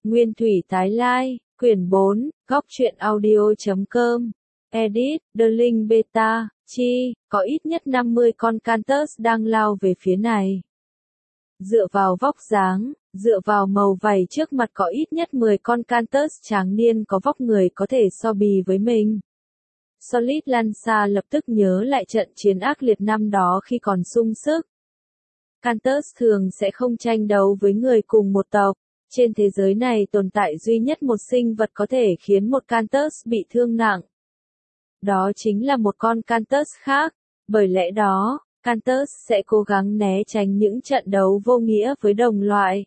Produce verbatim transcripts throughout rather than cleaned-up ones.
Nguyên thủy tái lai, quyển bốn, góc truyện audio chấm com. Edit, The Link Beta, chi, có ít nhất năm mươi con Cantus đang lao về phía này. Dựa vào vóc dáng, dựa vào màu vảy trước mặt có ít nhất mười con Cantus tráng niên có vóc người có thể so bì với mình. Solid Lanza lập tức nhớ lại trận chiến ác liệt năm đó khi còn sung sức. Cantus thường sẽ không tranh đấu với người cùng một tộc. Trên thế giới này tồn tại duy nhất một sinh vật có thể khiến một Cantus bị thương nặng. Đó chính là một con Cantus khác. Bởi lẽ đó, Cantus sẽ cố gắng né tránh những trận đấu vô nghĩa với đồng loại.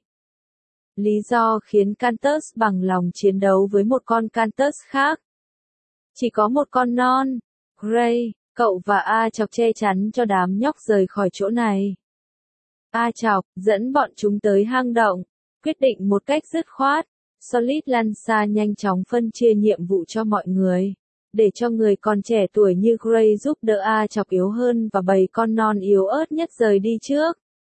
Lý do khiến Cantus bằng lòng chiến đấu với một con Cantus khác. Chỉ có một con non, Gray, cậu và A Chọc che chắn cho đám nhóc rời khỏi chỗ này. A Chọc dẫn bọn chúng tới hang động, quyết định một cách dứt khoát. Solid Lanza nhanh chóng phân chia nhiệm vụ cho mọi người, để cho người còn trẻ tuổi như Gray giúp đỡ A Chọc yếu hơn và bầy con non yếu ớt nhất rời đi trước.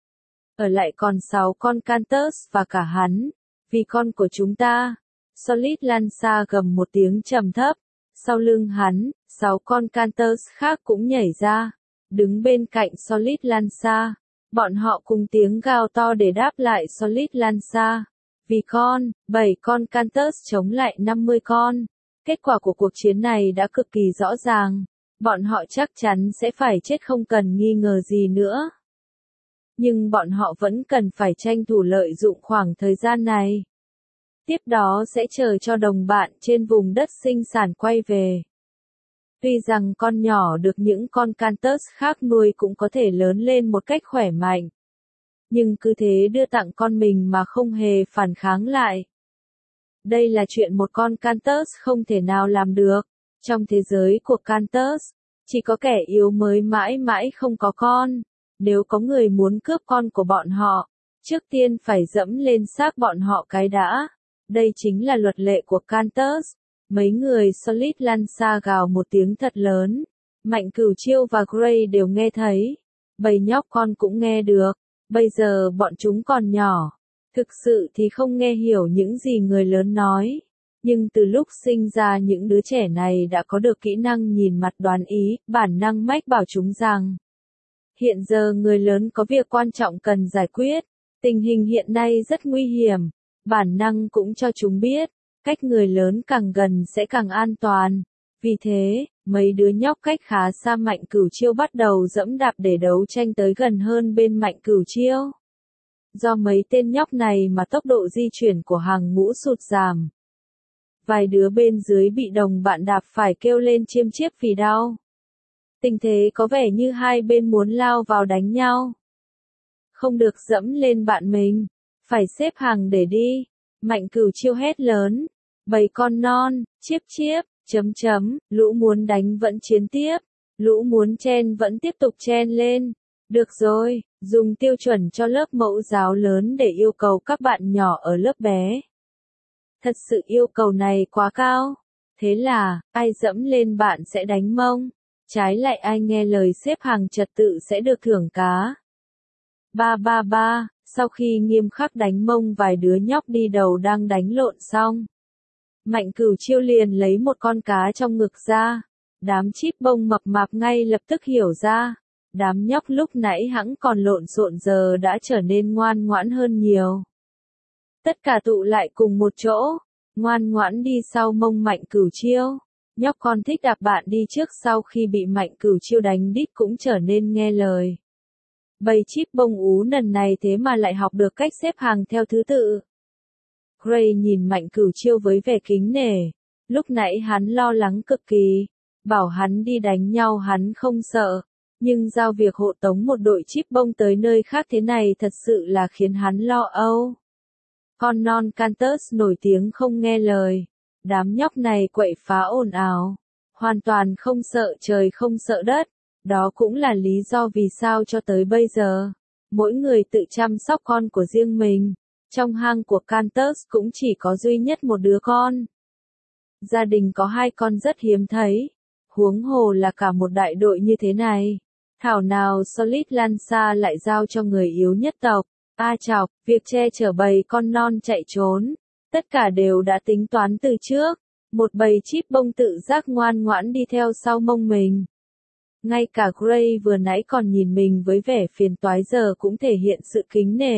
Ở lại còn sáu con Cantus và cả hắn, vì con của chúng ta. Solid Lanza gầm một tiếng trầm thấp. Sau lưng hắn, sáu con Cantus khác cũng nhảy ra, đứng bên cạnh Solid Lanza. Bọn họ cùng tiếng gào to để đáp lại Solid Lanza. Vì con, bảy con Cantus chống lại năm mươi con. Kết quả của cuộc chiến này đã cực kỳ rõ ràng. Bọn họ chắc chắn sẽ phải chết không cần nghi ngờ gì nữa. Nhưng bọn họ vẫn cần phải tranh thủ lợi dụng khoảng thời gian này. Tiếp đó sẽ chờ cho đồng bạn trên vùng đất sinh sản quay về. Tuy rằng con nhỏ được những con Cantus khác nuôi cũng có thể lớn lên một cách khỏe mạnh. Nhưng cứ thế đưa tặng con mình mà không hề phản kháng lại. Đây là chuyện một con Cantus không thể nào làm được. Trong thế giới của Cantus, chỉ có kẻ yếu mới mãi mãi không có con. Nếu có người muốn cướp con của bọn họ, trước tiên phải dẫm lên xác bọn họ cái đã. Đây chính là luật lệ của Cantus. Mấy người Solid Lanza gào một tiếng thật lớn. Mạnh Cửu Chiêu và Gray đều nghe thấy. Bầy nhóc con cũng nghe được. Bây giờ bọn chúng còn nhỏ. Thực sự thì không nghe hiểu những gì người lớn nói. Nhưng từ lúc sinh ra những đứa trẻ này đã có được kỹ năng nhìn mặt đoán ý, bản năng mách bảo chúng rằng. Hiện giờ người lớn có việc quan trọng cần giải quyết. Tình hình hiện nay rất nguy hiểm. Bản năng cũng cho chúng biết, cách người lớn càng gần sẽ càng an toàn. Vì thế, mấy đứa nhóc cách khá xa Mạnh Cửu Chiêu bắt đầu dẫm đạp để đấu tranh tới gần hơn bên Mạnh Cửu Chiêu. Do mấy tên nhóc này mà tốc độ di chuyển của hàng ngũ sụt giảm. Vài đứa bên dưới bị đồng bạn đạp phải kêu lên chiêm chiếp vì đau. Tình thế có vẻ như hai bên muốn lao vào đánh nhau. Không được dẫm lên bạn mình. Phải xếp hàng để đi. Mạnh Cửu Chiêu hét lớn. Bầy con non, chiếp chiếp, chấm chấm, lũ muốn đánh vẫn chiến tiếp. Lũ muốn chen vẫn tiếp tục chen lên. Được rồi, dùng tiêu chuẩn cho lớp mẫu giáo lớn để yêu cầu các bạn nhỏ ở lớp bé. Thật sự yêu cầu này quá cao. Thế là, ai dẫm lên bạn sẽ đánh mông. Trái lại ai nghe lời xếp hàng trật tự sẽ được thưởng cá. Ba ba ba. Sau khi nghiêm khắc đánh mông vài đứa nhóc đi đầu đang đánh lộn xong. Mạnh Cửu Chiêu liền lấy một con cá trong ngực ra. Đám chíp bông mập mạp ngay lập tức hiểu ra. Đám nhóc lúc nãy hẵng còn lộn xộn giờ đã trở nên ngoan ngoãn hơn nhiều. Tất cả tụ lại cùng một chỗ. Ngoan ngoãn đi sau mông Mạnh Cửu Chiêu. Nhóc con thích đạp bạn đi trước sau khi bị Mạnh Cửu Chiêu đánh đít cũng trở nên nghe lời. Bầy chíp bông ú lần này thế mà lại học được cách xếp hàng theo thứ tự. Gray nhìn Mạnh Cửu Chiêu với vẻ kính nể. Lúc nãy hắn lo lắng cực kỳ. Bảo hắn đi đánh nhau hắn không sợ. Nhưng giao việc hộ tống một đội chíp bông tới nơi khác thế này thật sự là khiến hắn lo âu. Con non Cantus nổi tiếng không nghe lời. Đám nhóc này quậy phá ồn ào. Hoàn toàn không sợ trời không sợ đất. Đó cũng là lý do vì sao cho tới bây giờ, mỗi người tự chăm sóc con của riêng mình. Trong hang của Cantus cũng chỉ có duy nhất một đứa con. Gia đình có hai con rất hiếm thấy. Huống hồ là cả một đại đội như thế này. Thảo nào Solid Lanza lại giao cho người yếu nhất tộc. A Chọc, việc che chở bầy con non chạy trốn. Tất cả đều đã tính toán từ trước, một bầy chip bông tự giác ngoan ngoãn đi theo sau mông mình. Ngay cả Gray vừa nãy còn nhìn mình với vẻ phiền toái giờ cũng thể hiện sự kính nể.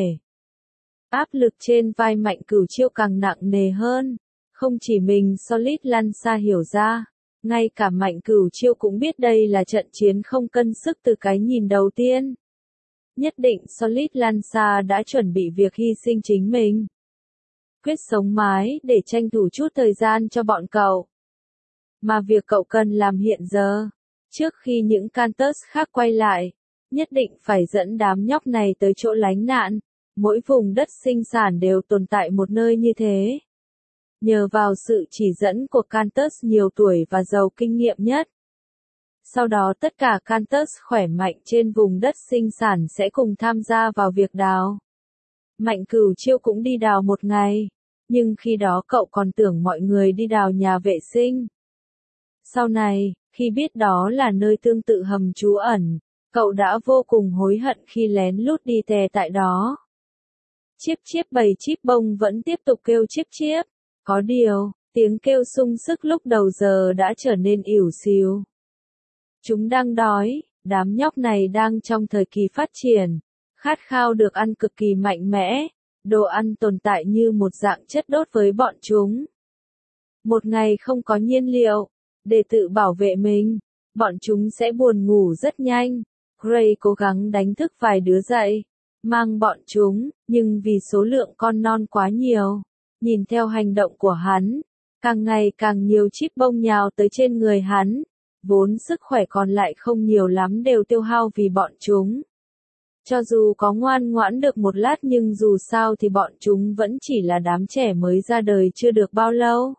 Áp lực trên vai Mạnh Cửu Chiêu càng nặng nề hơn, không chỉ mình Solid Lanza hiểu ra, ngay cả Mạnh Cửu Chiêu cũng biết đây là trận chiến không cân sức từ cái nhìn đầu tiên. Nhất định Solid Lanza đã chuẩn bị việc hy sinh chính mình. Quyết sống mái để tranh thủ chút thời gian cho bọn cậu. Mà việc cậu cần làm hiện giờ, trước khi những Cantus khác quay lại, nhất định phải dẫn đám nhóc này tới chỗ lánh nạn. Mỗi vùng đất sinh sản đều tồn tại một nơi như thế. Nhờ vào sự chỉ dẫn của Cantus nhiều tuổi và giàu kinh nghiệm nhất. Sau đó tất cả Cantus khỏe mạnh trên vùng đất sinh sản sẽ cùng tham gia vào việc đào. Mạnh Cửu Chiêu cũng đi đào một ngày, nhưng khi đó cậu còn tưởng mọi người đi đào nhà vệ sinh. Sau này, khi biết đó là nơi tương tự hầm trú ẩn, cậu đã vô cùng hối hận khi lén lút đi tè tại đó. Chiếp chiếp bầy chip bông vẫn tiếp tục kêu chiếp chiếp. Có điều, tiếng kêu sung sức lúc đầu giờ đã trở nên ỉu xìu. Chúng đang đói, đám nhóc này đang trong thời kỳ phát triển, khát khao được ăn cực kỳ mạnh mẽ, đồ ăn tồn tại như một dạng chất đốt với bọn chúng. Một ngày không có nhiên liệu, để tự bảo vệ mình, bọn chúng sẽ buồn ngủ rất nhanh. Gray cố gắng đánh thức vài đứa dậy, mang bọn chúng, nhưng vì số lượng con non quá nhiều, nhìn theo hành động của hắn, càng ngày càng nhiều chip bông nhào tới trên người hắn, vốn sức khỏe còn lại không nhiều lắm đều tiêu hao vì bọn chúng. Cho dù có ngoan ngoãn được một lát nhưng dù sao thì bọn chúng vẫn chỉ là đám trẻ mới ra đời chưa được bao lâu.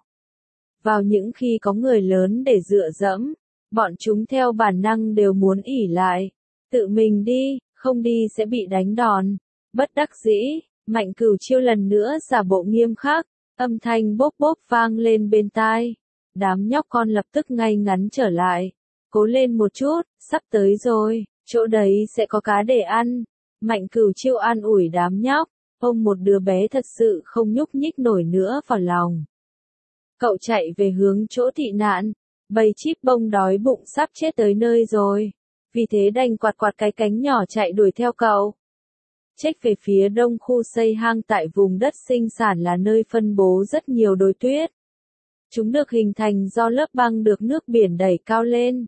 Vào những khi có người lớn để dựa dẫm, bọn chúng theo bản năng đều muốn ỉ lại, tự mình đi, không đi sẽ bị đánh đòn. Bất đắc dĩ, Mạnh Cửu Chiêu lần nữa giả bộ nghiêm khắc, âm thanh bốp bốp vang lên bên tai. Đám nhóc con lập tức ngay ngắn trở lại. Cố lên một chút, sắp tới rồi, chỗ đấy sẽ có cá để ăn. Mạnh Cửu Chiêu an ủi đám nhóc, ôm một đứa bé thật sự không nhúc nhích nổi nữa vào lòng. Cậu chạy về hướng chỗ tị nạn, bầy chip bông đói bụng sắp chết tới nơi rồi. Vì thế đành quạt quạt cái cánh nhỏ chạy đuổi theo cậu. Chếch về phía đông khu xây hang tại vùng đất sinh sản là nơi phân bố rất nhiều đồi tuyết. Chúng được hình thành do lớp băng được nước biển đẩy cao lên.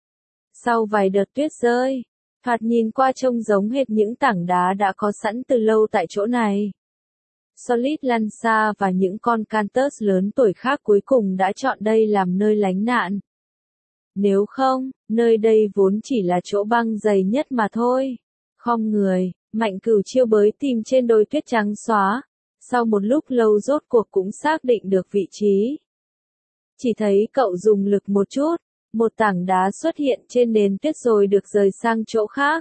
Sau vài đợt tuyết rơi, thoạt nhìn qua trông giống hệt những tảng đá đã có sẵn từ lâu tại chỗ này. Solid Lanza và những con Cantus lớn tuổi khác cuối cùng đã chọn đây làm nơi lánh nạn. Nếu không, nơi đây vốn chỉ là chỗ băng dày nhất mà thôi. Khom người, Mạnh Cửu Chiêu bới tìm trên đồi tuyết trắng xóa. Sau một lúc lâu rốt cuộc cũng xác định được vị trí. Chỉ thấy cậu dùng lực một chút, một tảng đá xuất hiện trên nền tuyết rồi được rời sang chỗ khác.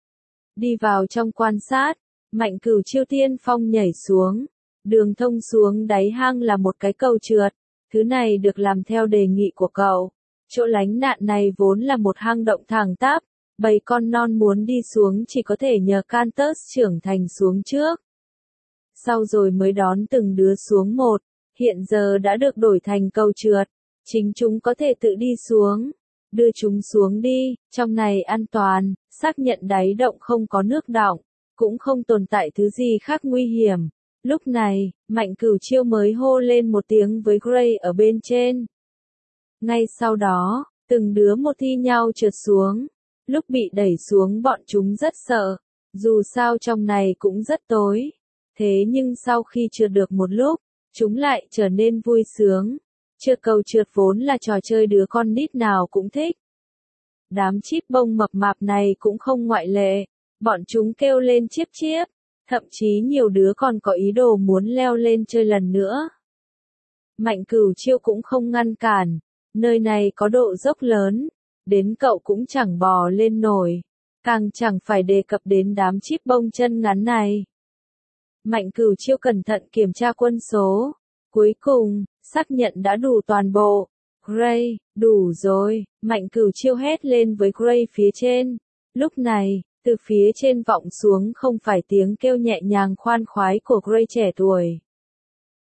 Đi vào trong quan sát, Mạnh Cửu Chiêu tiên phong nhảy xuống. Đường thông xuống đáy hang là một cái cầu trượt. Thứ này được làm theo đề nghị của cậu. Chỗ lánh nạn này vốn là một hang động thẳng tắp. Bầy con non muốn đi xuống chỉ có thể nhờ Cantus trưởng thành xuống trước. Sau rồi mới đón từng đứa xuống một. Hiện giờ đã được đổi thành cầu trượt. Chính chúng có thể tự đi xuống. Đưa chúng xuống đi, trong này an toàn, xác nhận đáy động không có nước đọng, cũng không tồn tại thứ gì khác nguy hiểm. Lúc này, Mạnh Cửu Chiêu mới hô lên một tiếng với Gray ở bên trên. Ngay sau đó, từng đứa một thi nhau trượt xuống. Lúc bị đẩy xuống bọn chúng rất sợ, dù sao trong này cũng rất tối. Thế nhưng sau khi trượt được một lúc, chúng lại trở nên vui sướng. Trượt cầu trượt vốn là trò chơi đứa con nít nào cũng thích. Đám chip bông mập mạp này cũng không ngoại lệ, bọn chúng kêu lên chiếp chiếp, thậm chí nhiều đứa còn có ý đồ muốn leo lên chơi lần nữa. Mạnh Cửu Chiêu cũng không ngăn cản, nơi này có độ dốc lớn, đến cậu cũng chẳng bò lên nổi, càng chẳng phải đề cập đến đám chip bông chân ngắn này. Mạnh Cửu Chiêu cẩn thận kiểm tra quân số, cuối cùng, xác nhận đã đủ toàn bộ. Gray, đủ rồi, Mạnh Cửu Chiêu hét lên với Gray phía trên. Lúc này, từ phía trên vọng xuống không phải tiếng kêu nhẹ nhàng khoan khoái của Gray trẻ tuổi.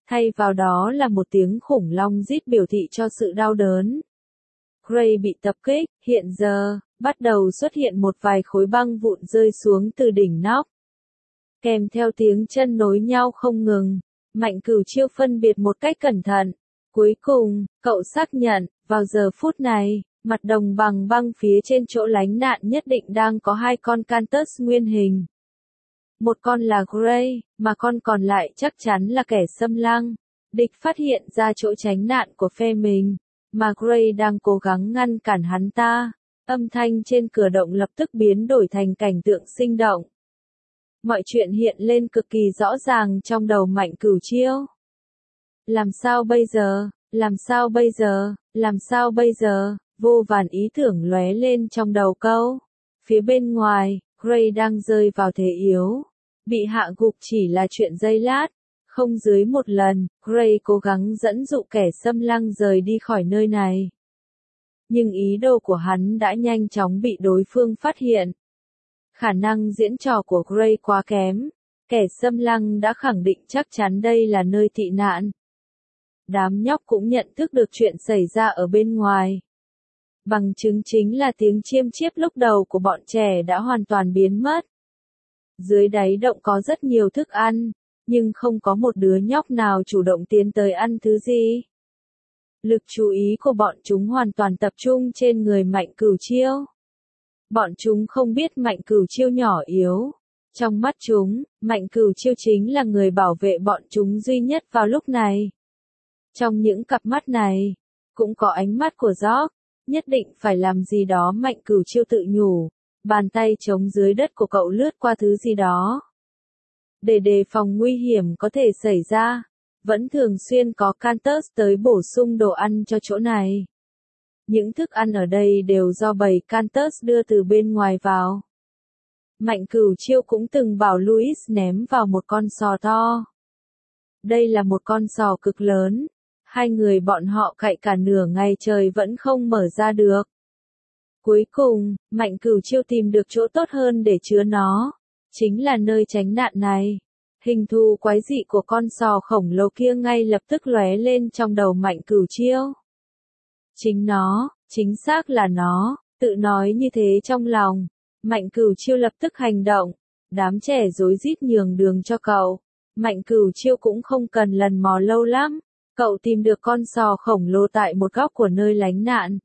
thay vào đó là một tiếng khủng long rít biểu thị cho sự đau đớn. Gray bị tập kích, hiện giờ, bắt đầu xuất hiện một vài khối băng vụn rơi xuống từ đỉnh nóc. Kèm theo tiếng chân nối nhau không ngừng, Mạnh Cửu Chiêu phân biệt một cách cẩn thận. Cuối cùng, cậu xác nhận, vào giờ phút này, mặt đồng bằng băng phía trên chỗ lánh nạn nhất định đang có hai con Cantus nguyên hình. Một con là Gray, mà con còn lại chắc chắn là kẻ xâm lăng. Địch phát hiện ra chỗ tránh nạn của phe mình, mà Gray đang cố gắng ngăn cản hắn ta. Âm thanh trên cửa động lập tức biến đổi thành cảnh tượng sinh động. Mọi chuyện hiện lên cực kỳ rõ ràng trong đầu Mạnh Cửu Chiêu. Làm sao bây giờ, làm sao bây giờ, làm sao bây giờ, vô vàn ý tưởng lóe lên trong đầu cậu. Phía bên ngoài, Gray đang rơi vào thế yếu. Bị hạ gục chỉ là chuyện giây lát. Không dưới một lần, Gray cố gắng dẫn dụ kẻ xâm lăng rời đi khỏi nơi này. Nhưng ý đồ của hắn đã nhanh chóng bị đối phương phát hiện. Khả năng diễn trò của Gray quá kém. Kẻ xâm lăng đã khẳng định chắc chắn đây là nơi tị nạn. Đám nhóc cũng nhận thức được chuyện xảy ra ở bên ngoài. Bằng chứng chính là tiếng chiêm chiếp lúc đầu của bọn trẻ đã hoàn toàn biến mất. Dưới đáy động có rất nhiều thức ăn, nhưng không có một đứa nhóc nào chủ động tiến tới ăn thứ gì. Lực chú ý của bọn chúng hoàn toàn tập trung trên người Mạnh Cửu Chiêu. Bọn chúng không biết Mạnh Cửu Chiêu nhỏ yếu. Trong mắt chúng, Mạnh Cửu Chiêu chính là người bảo vệ bọn chúng duy nhất vào lúc này. Trong những cặp mắt này, cũng có ánh mắt của George, nhất định phải làm gì đó. Mạnh Cửu Chiêu tự nhủ, bàn tay trống dưới đất của cậu lướt qua thứ gì đó. Để đề phòng nguy hiểm có thể xảy ra, vẫn thường xuyên có Cantus tới bổ sung đồ ăn cho chỗ này. Những thức ăn ở đây đều do bầy Cantus đưa từ bên ngoài vào. Mạnh Cửu Chiêu cũng từng bảo Louis ném vào một con sò to. Đây là một con sò cực lớn. Hai người bọn họ cạy cả nửa ngày trời vẫn không mở ra được. Cuối cùng, Mạnh Cửu Chiêu tìm được chỗ tốt hơn để chứa nó. Chính là nơi tránh nạn này. Hình thù quái dị của con sò khổng lồ kia ngay lập tức lóe lên trong đầu Mạnh Cửu Chiêu. Chính nó, chính xác là nó, tự nói như thế trong lòng. Mạnh Cửu Chiêu lập tức hành động. Đám trẻ rối rít nhường đường cho cậu. Mạnh Cửu Chiêu cũng không cần lần mò lâu lắm. Cậu tìm được con sò khổng lồ tại một góc của nơi lánh nạn.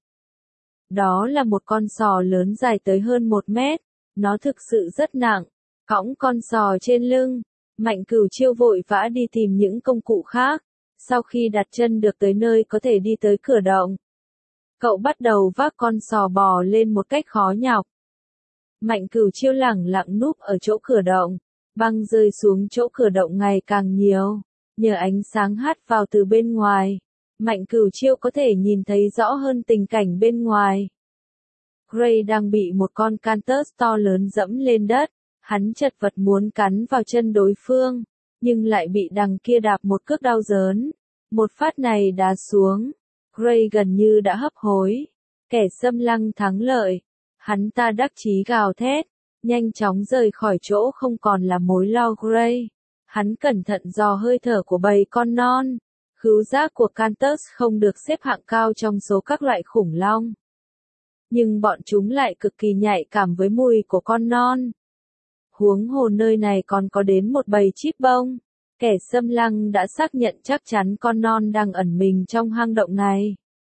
Đó là một con sò lớn dài tới hơn một mét. Nó thực sự rất nặng. Cõng con sò trên lưng, Mạnh Cửu Chiêu vội vã đi tìm những công cụ khác. Sau khi đặt chân được tới nơi có thể đi tới cửa động, cậu bắt đầu vác con sò bò lên một cách khó nhọc. Mạnh Cửu Chiêu lẳng lặng núp ở chỗ cửa động. Băng rơi xuống chỗ cửa động ngày càng nhiều. Nhờ ánh sáng hắt vào từ bên ngoài, Mạnh Cửu Chiêu có thể nhìn thấy rõ hơn tình cảnh bên ngoài. Gray đang bị một con Cantus to lớn dẫm lên đất. Hắn chật vật muốn cắn vào chân đối phương, nhưng lại bị đằng kia đạp một cước đau đớn. Một phát này đá xuống, Gray gần như đã hấp hối. Kẻ xâm lăng thắng lợi. Hắn ta đắc chí gào thét, nhanh chóng rời khỏi chỗ không còn là mối lo Gray. Hắn cẩn thận dò hơi thở của bầy con non. Khứu giác của Cantus không được xếp hạng cao trong số các loại khủng long. Nhưng bọn chúng lại cực kỳ nhạy cảm với mùi của con non. Huống hồ nơi này còn có đến một bầy chip bông. Kẻ xâm lăng đã xác nhận chắc chắn con non đang ẩn mình trong hang động này.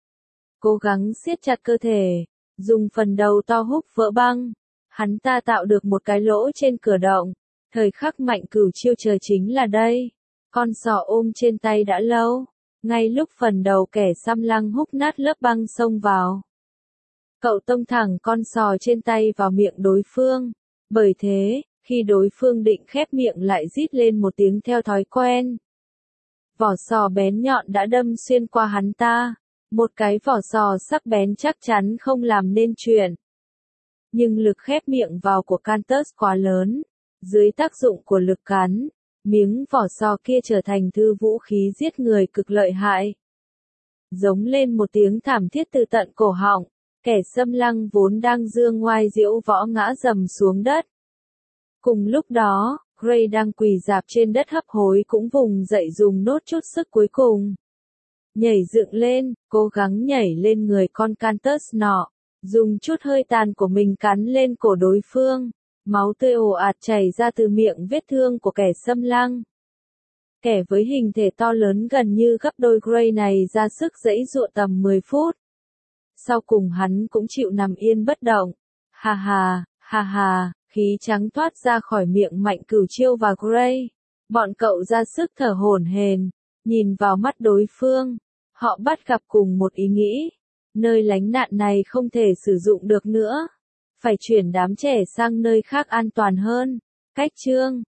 Cố gắng siết chặt cơ thể, dùng phần đầu to húc vỡ băng. Hắn ta tạo được một cái lỗ trên cửa động. Thời khắc Mạnh Cửu Chiêu chờ chính là đây. Con sò ôm trên tay đã lâu. Ngay lúc phần đầu kẻ xâm lăng húc nát lớp băng xông vào, cậu tông thẳng con sò trên tay vào miệng đối phương. Bởi thế, khi đối phương định khép miệng lại rít lên một tiếng theo thói quen. Vỏ sò bén nhọn đã đâm xuyên qua hắn ta. Một cái vỏ sò sắc bén chắc chắn không làm nên chuyện. Nhưng lực khép miệng vào của Cantus quá lớn. Dưới tác dụng của lực cắn, miếng vỏ sò kia trở thành thứ vũ khí giết người cực lợi hại. Giống lên một tiếng thảm thiết từ tận cổ họng, kẻ xâm lăng vốn đang dương ngoai diễu võ ngã rầm xuống đất. Cùng lúc đó, Gray đang quỳ rạp trên đất hấp hối cũng vùng dậy dùng nốt chút sức cuối cùng. Nhảy dựng lên, cố gắng nhảy lên người con Cantus nọ, dùng chút hơi tàn của mình cắn lên cổ đối phương. Máu tươi ồ ạt chảy ra từ miệng vết thương của kẻ xâm lăng. Kẻ với hình thể to lớn gần như gấp đôi Gray này ra sức giãy giụa tầm mười phút. Sau cùng hắn cũng chịu nằm yên bất động. Ha ha, ha ha, khí trắng thoát ra khỏi miệng Mạnh Cửu Chiêu và Gray. Bọn cậu ra sức thở hổn hển, nhìn vào mắt đối phương. Họ bắt gặp cùng một ý nghĩ. Nơi lánh nạn này không thể sử dụng được nữa. Phải chuyển đám trẻ sang nơi khác an toàn hơn. Cách chương